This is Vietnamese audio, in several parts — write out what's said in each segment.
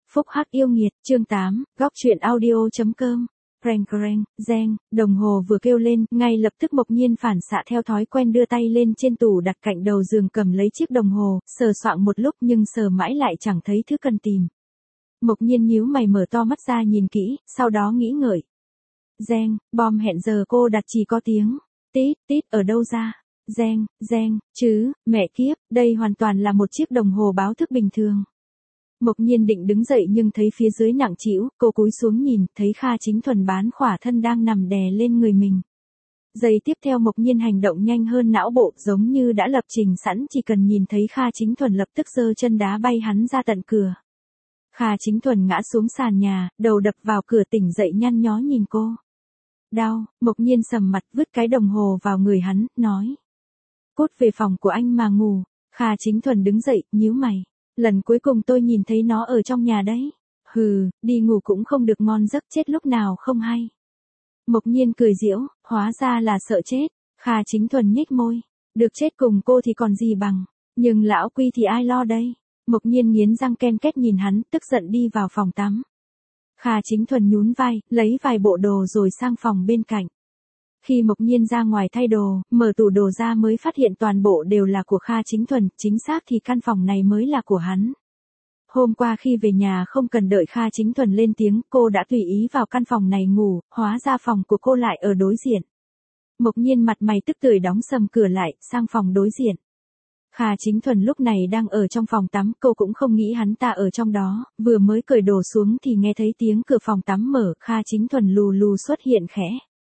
Phúc Hắc yêu nghiệt, chương 8, góc truyện audio.com. Kreng kreng, reng, đồng hồ vừa kêu lên, ngay lập tức Mộc Nhiên phản xạ theo thói quen đưa tay lên trên tủ đặt cạnh đầu giường cầm lấy chiếc đồng hồ, sờ soạng một lúc nhưng sờ mãi lại chẳng thấy thứ cần tìm. Mộc Nhiên nhíu mày mở to mắt ra nhìn kỹ, sau đó nghĩ ngợi. Reng, bom hẹn giờ cô đặt chỉ có tiếng. Tít, tít ở đâu ra? Reng, reng, chứ, mẹ kiếp, đây hoàn toàn là một chiếc đồng hồ báo thức bình thường. Mộc Nhiên định đứng dậy nhưng thấy phía dưới nặng trĩu, cô cúi xuống nhìn, thấy Kha Chính Thuần bán khỏa thân đang nằm đè lên người mình. Giây tiếp theo Mộc Nhiên hành động nhanh hơn não bộ, giống như đã lập trình sẵn, chỉ cần nhìn thấy Kha Chính Thuần lập tức giơ chân đá bay hắn ra tận cửa. Kha Chính Thuần ngã xuống sàn nhà, đầu đập vào cửa tỉnh dậy nhăn nhó nhìn cô. Đau, Mộc Nhiên sầm mặt vứt cái đồng hồ vào người hắn, nói. Cút về phòng của anh mà ngủ. Kha Chính Thuần đứng dậy, nhíu mày. Lần cuối cùng tôi nhìn thấy nó ở trong nhà đấy. Hừ, đi ngủ cũng không được ngon giấc, chết lúc nào không hay. Mộc Nhiên cười giễu, hóa ra là sợ chết. Kha Chính Thuần nhếch môi. Được chết cùng cô thì còn gì bằng. Nhưng lão Quy thì ai lo đây. Mộc Nhiên nghiến răng ken két nhìn hắn, tức giận đi vào phòng tắm. Kha Chính Thuần nhún vai, lấy vài bộ đồ rồi sang phòng bên cạnh. Khi Mộc Nhiên ra ngoài thay đồ, mở tủ đồ ra mới phát hiện toàn bộ đều là của Kha Chính Thuần, chính xác thì căn phòng này mới là của hắn. Hôm qua khi về nhà không cần đợi Kha Chính Thuần lên tiếng, cô đã tùy ý vào căn phòng này ngủ, hóa ra phòng của cô lại ở đối diện. Mộc Nhiên mặt mày tức tưởi đóng sầm cửa lại, sang phòng đối diện. Kha Chính Thuần lúc này đang ở trong phòng tắm, cô cũng không nghĩ hắn ta ở trong đó, vừa mới cởi đồ xuống thì nghe thấy tiếng cửa phòng tắm mở, Kha Chính Thuần lù lù xuất hiện khẽ.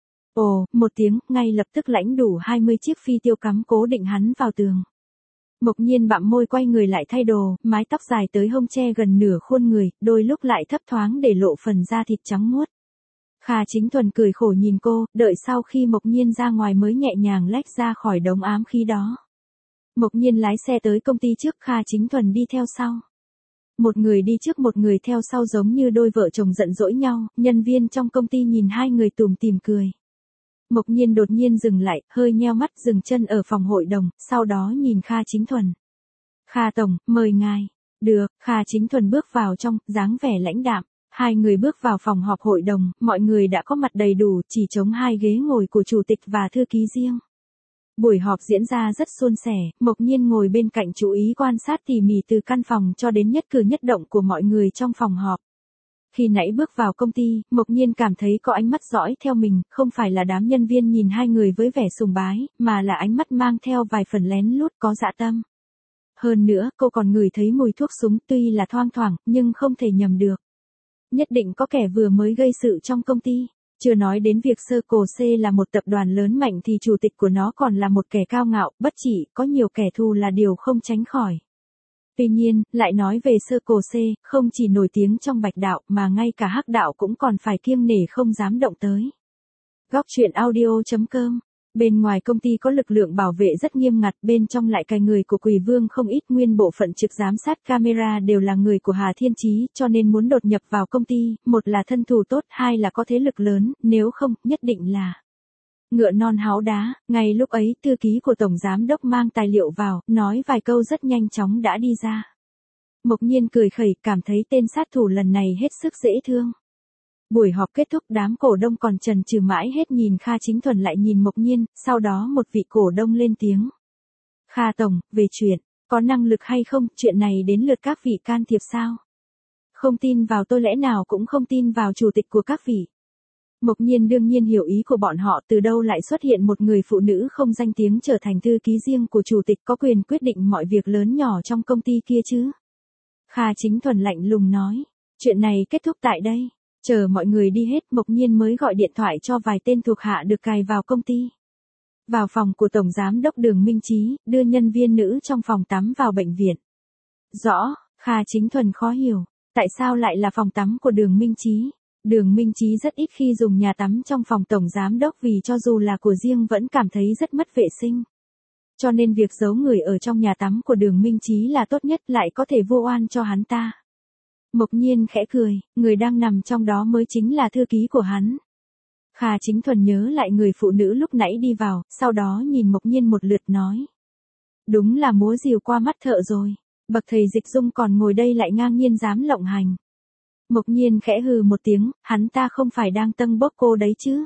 Ồ, một tiếng, ngay lập tức lãnh đủ 20 chiếc phi tiêu cắm cố định hắn vào tường. Mộc Nhiên bặm môi quay người lại thay đồ, mái tóc dài tới hông che gần nửa khuôn người, đôi lúc lại thấp thoáng để lộ phần da thịt trắng muốt. Kha Chính Thuần cười khổ nhìn cô, đợi sau khi Mộc Nhiên ra ngoài mới nhẹ nhàng lách ra khỏi đống ám khí đó. Mộc Nhiên lái xe tới công ty trước, Kha Chính Thuần đi theo sau. Một người đi trước một người theo sau giống như đôi vợ chồng giận dỗi nhau, nhân viên trong công ty nhìn hai người tủm tỉm cười. Mộc Nhiên đột nhiên dừng lại, hơi nheo mắt dừng chân ở phòng hội đồng, sau đó nhìn Kha Chính Thuần. Kha Tổng, mời ngài. Được, Kha Chính Thuần bước vào trong, dáng vẻ lãnh đạm. Hai người bước vào phòng họp hội đồng, mọi người đã có mặt đầy đủ, chỉ trống hai ghế ngồi của chủ tịch và thư ký riêng. Buổi họp diễn ra rất suôn sẻ, Mộc Nhiên ngồi bên cạnh chú ý quan sát tỉ mỉ từ căn phòng cho đến nhất cử nhất động của mọi người trong phòng họp. Khi nãy bước vào công ty, Mộc Nhiên cảm thấy có ánh mắt dõi theo mình, không phải là đám nhân viên nhìn hai người với vẻ sùng bái, mà là ánh mắt mang theo vài phần lén lút có dạ tâm. Hơn nữa, cô còn ngửi thấy mùi thuốc súng, tuy là thoang thoảng, nhưng không thể nhầm được. Nhất định có kẻ vừa mới gây sự trong công ty. Chưa nói đến việc Circle C là một tập đoàn lớn mạnh thì chủ tịch của nó còn là một kẻ cao ngạo, bất trị, có nhiều kẻ thù là điều không tránh khỏi. Tuy nhiên, lại nói về Circle C, không chỉ nổi tiếng trong Bạch đạo mà ngay cả Hắc đạo cũng còn phải kiêng nể không dám động tới. Góc truyện audio.com. Bên ngoài công ty có lực lượng bảo vệ rất nghiêm ngặt, bên trong lại cài người của Quỷ Vương không ít, nguyên bộ phận trực giám sát camera đều là người của Hà Thiên Chí, cho nên muốn đột nhập vào công ty, một là thân thủ tốt, hai là có thế lực lớn, nếu không, nhất định là ngựa non háu đá. Ngay lúc ấy, thư ký của Tổng Giám Đốc mang tài liệu vào, nói vài câu rất nhanh chóng đã đi ra. Mộc Nhiên cười khẩy, cảm thấy tên sát thủ lần này hết sức dễ thương. Buổi họp kết thúc, đám cổ đông còn chần chừ mãi hết nhìn Kha Chính Thuần lại nhìn Mộc Nhiên, sau đó một vị cổ đông lên tiếng. Kha Tổng, về chuyện, có năng lực hay không, chuyện này đến lượt các vị can thiệp sao? Không tin vào tôi lẽ nào cũng không tin vào chủ tịch của các vị. Mộc Nhiên đương nhiên hiểu ý của bọn họ, từ đâu lại xuất hiện một người phụ nữ không danh tiếng trở thành thư ký riêng của chủ tịch có quyền quyết định mọi việc lớn nhỏ trong công ty kia chứ? Kha Chính Thuần lạnh lùng nói, chuyện này kết thúc tại đây. Chờ mọi người đi hết, Mộc Nhiên mới gọi điện thoại cho vài tên thuộc hạ được cài vào công ty. Vào phòng của Tổng Giám Đốc Đường Minh Chí, đưa nhân viên nữ trong phòng tắm vào bệnh viện. Rõ, Kha Chính Thuần khó hiểu, tại sao lại là phòng tắm của Đường Minh Chí? Đường Minh Chí rất ít khi dùng nhà tắm trong phòng Tổng Giám Đốc vì cho dù là của riêng vẫn cảm thấy rất mất vệ sinh. Cho nên việc giấu người ở trong nhà tắm của Đường Minh Chí là tốt nhất, lại có thể vu oan cho hắn ta. Mộc Nhiên khẽ cười, người đang nằm trong đó mới chính là thư ký của hắn. Kha Chính Thuần nhớ lại người phụ nữ lúc nãy đi vào, sau đó nhìn Mộc Nhiên một lượt nói. Đúng là múa rìu qua mắt thợ rồi, bậc thầy Dịch Dung còn ngồi đây lại ngang nhiên dám lộng hành. Mộc Nhiên khẽ hừ một tiếng, hắn ta không phải đang tâng bốc cô đấy chứ.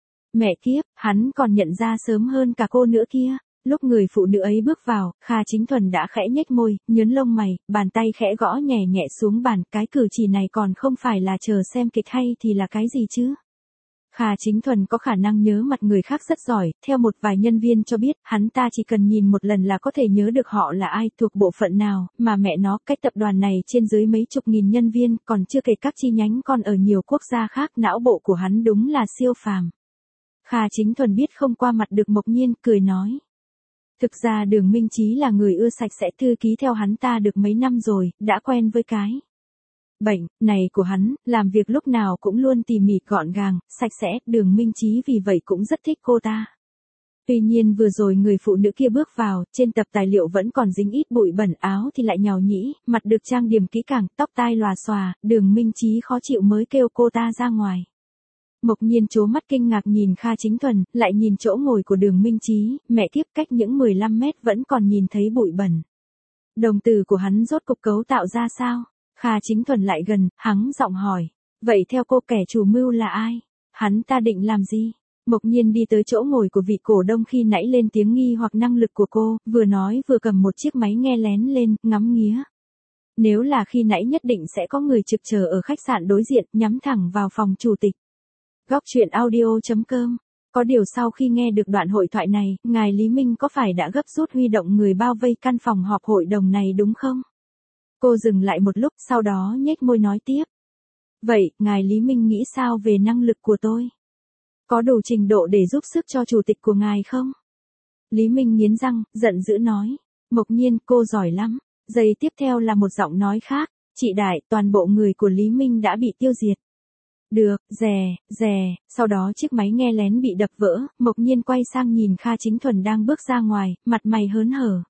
Mẹ kiếp, hắn còn nhận ra sớm hơn cả cô nữa kia. Lúc người phụ nữ ấy bước vào, Kha Chính Thuần đã khẽ nhếch môi, nhớn lông mày, bàn tay khẽ gõ nhẹ nhẹ xuống bàn, cái cử chỉ này còn không phải là chờ xem kịch hay thì là cái gì chứ? Kha Chính Thuần có khả năng nhớ mặt người khác rất giỏi, theo một vài nhân viên cho biết, hắn ta chỉ cần nhìn một lần là có thể nhớ được họ là ai, thuộc bộ phận nào, mà mẹ nó, cái tập đoàn này trên dưới mấy chục nghìn nhân viên, còn chưa kể các chi nhánh còn ở nhiều quốc gia khác, não bộ của hắn đúng là siêu phàm. Kha Chính Thuần biết không qua mặt được Mộc Nhiên, cười nói. Thực ra Đường Minh Chí là người ưa sạch sẽ, thư ký theo hắn ta được mấy năm rồi, đã quen với cái bệnh này của hắn, làm việc lúc nào cũng luôn tỉ mỉ gọn gàng, sạch sẽ, Đường Minh Chí vì vậy cũng rất thích cô ta. Tuy nhiên vừa rồi người phụ nữ kia bước vào, trên tập tài liệu vẫn còn dính ít bụi bẩn, áo thì lại nhàu nhĩ, mặt được trang điểm kỹ càng, tóc tai lòa xòa, Đường Minh Chí khó chịu mới kêu cô ta ra ngoài. Mộc Nhiên trố mắt kinh ngạc nhìn Kha Chính Thuần, lại nhìn chỗ ngồi của Đường Minh Chí, mẹ kiếp, cách những 15 mét vẫn còn nhìn thấy bụi bẩn. Đồng tử của hắn rốt cục cấu tạo ra sao? Kha Chính Thuần lại gần, hắng giọng hỏi. Vậy theo cô kẻ chủ mưu là ai? Hắn ta định làm gì? Mộc Nhiên đi tới chỗ ngồi của vị cổ đông khi nãy lên tiếng nghi hoặc năng lực của cô, vừa nói vừa cầm một chiếc máy nghe lén lên, ngắm nghía. Nếu là khi nãy nhất định sẽ có người trực chờ ở khách sạn đối diện, nhắm thẳng vào phòng chủ tịch. Góc truyện audio.com. Có điều sau khi nghe được đoạn hội thoại này, ngài Lý Minh có phải đã gấp rút huy động người bao vây căn phòng họp hội đồng này đúng không? Cô dừng lại một lúc, sau đó nhếch môi nói tiếp. Vậy, ngài Lý Minh nghĩ sao về năng lực của tôi? Có đủ trình độ để giúp sức cho chủ tịch của ngài không? Lý Minh nghiến răng, giận dữ nói. Mộc Nhiên, cô giỏi lắm. Giây tiếp theo là một giọng nói khác. Chị Đại, toàn bộ người của Lý Minh đã bị tiêu diệt. Được, rè, sau đó chiếc máy nghe lén bị đập vỡ, Mộc Nhiên quay sang nhìn Kha Chính Thuần đang bước ra ngoài, mặt mày hớn hở.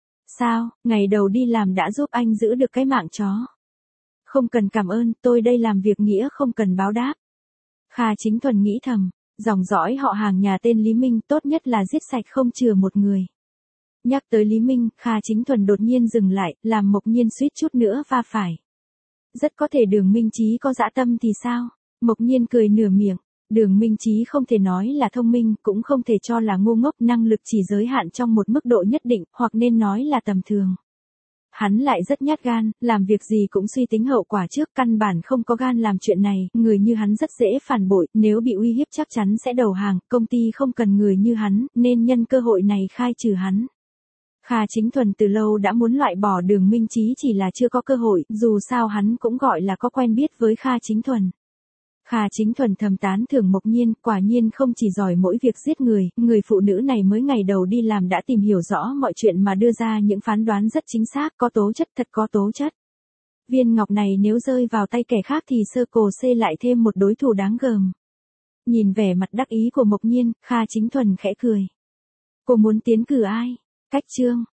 Sao, ngày đầu đi làm đã giúp anh giữ được cái mạng chó? Không cần cảm ơn, tôi đây làm việc nghĩa không cần báo đáp. Kha Chính Thuần nghĩ thầm, dòng dõi họ hàng nhà tên Lý Minh tốt nhất là giết sạch không chừa một người. Nhắc tới Lý Minh, Kha Chính Thuần đột nhiên dừng lại, làm Mộc Nhiên suýt chút nữa va phải. Rất có thể Đường Minh Chí có dã tâm thì sao? Mộc Nhiên cười nửa miệng, Đường Minh Chí không thể nói là thông minh, cũng không thể cho là ngu ngốc, năng lực chỉ giới hạn trong một mức độ nhất định, hoặc nên nói là tầm thường. Hắn lại rất nhát gan, làm việc gì cũng suy tính hậu quả trước, căn bản không có gan làm chuyện này, người như hắn rất dễ phản bội, nếu bị uy hiếp chắc chắn sẽ đầu hàng, công ty không cần người như hắn, nên nhân cơ hội này khai trừ hắn. Kha Chính Thuần từ lâu đã muốn loại bỏ Đường Minh Chí, chỉ là chưa có cơ hội, dù sao hắn cũng gọi là có quen biết với Kha Chính Thuần. Kha Chính Thuần thầm tán thưởng Mộc Nhiên, quả nhiên không chỉ giỏi mỗi việc giết người phụ nữ này mới ngày đầu đi làm đã tìm hiểu rõ mọi chuyện mà đưa ra những phán đoán rất chính xác, có tố chất, thật có tố chất. Viên ngọc này nếu rơi vào tay kẻ khác thì Circle C lại thêm một đối thủ đáng gờm. Nhìn vẻ mặt đắc ý của Mộc Nhiên, Kha Chính Thuần khẽ cười. Cô muốn tiến cử ai? Cách Trương,